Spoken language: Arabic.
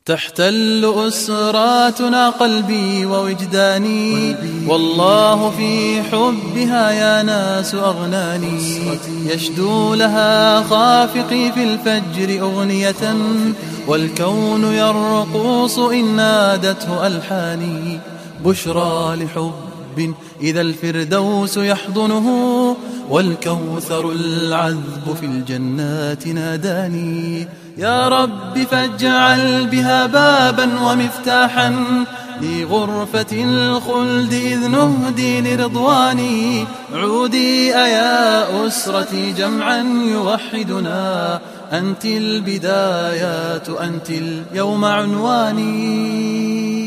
تحتل أسراتنا قلبي ووجداني، والله في حبها يا ناس أغناني. يشدو لها خافقي في الفجر أغنية، والكون يرقص إن نادته ألحاني. بشرى لحب إذا الفردوس يحضنه، والكوثر العذب في الجنات ناداني. يا رب فاجعل بها بابا ومفتاحا لغرفة الخلد إذ نهدي لرضواني. عودي أيا أسرتي جمعا يوحدنا، أنت البدايات أنت اليوم عنواني.